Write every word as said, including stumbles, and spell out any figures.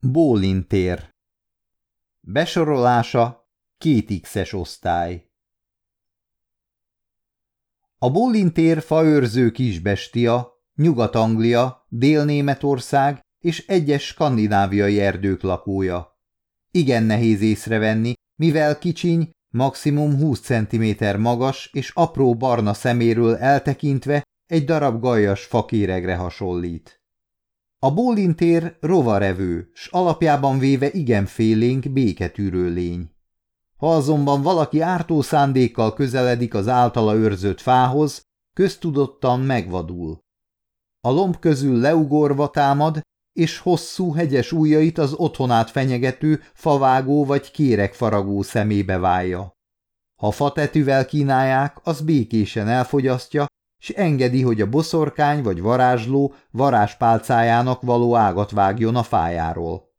Bólintér. Besorolása két X-es osztály. A bólintér faőrző kisbestia, Nyugat-Anglia, Dél-Németország és egyes skandináviai erdők lakója. Igen nehéz észrevenni, mivel kicsiny, maximum húsz centiméter magas és apró barna szeméről eltekintve egy darab gallyas fakéregre hasonlít. A bólintér rovarevő, s alapjában véve igen félénk, béketűrő lény. Ha azonban valaki ártó szándékkal közeledik az általa őrzött fához, köztudottan megvadul. A lomb közül leugorva támad, és hosszú, hegyes ujjait az otthonát fenyegető, favágó vagy kéregfaragó szemébe válja. Ha fatetűvel kínálják, az békésen elfogyasztja, s engedi, hogy a boszorkány vagy varázsló varázspálcájának való ágat vágjon a fájáról.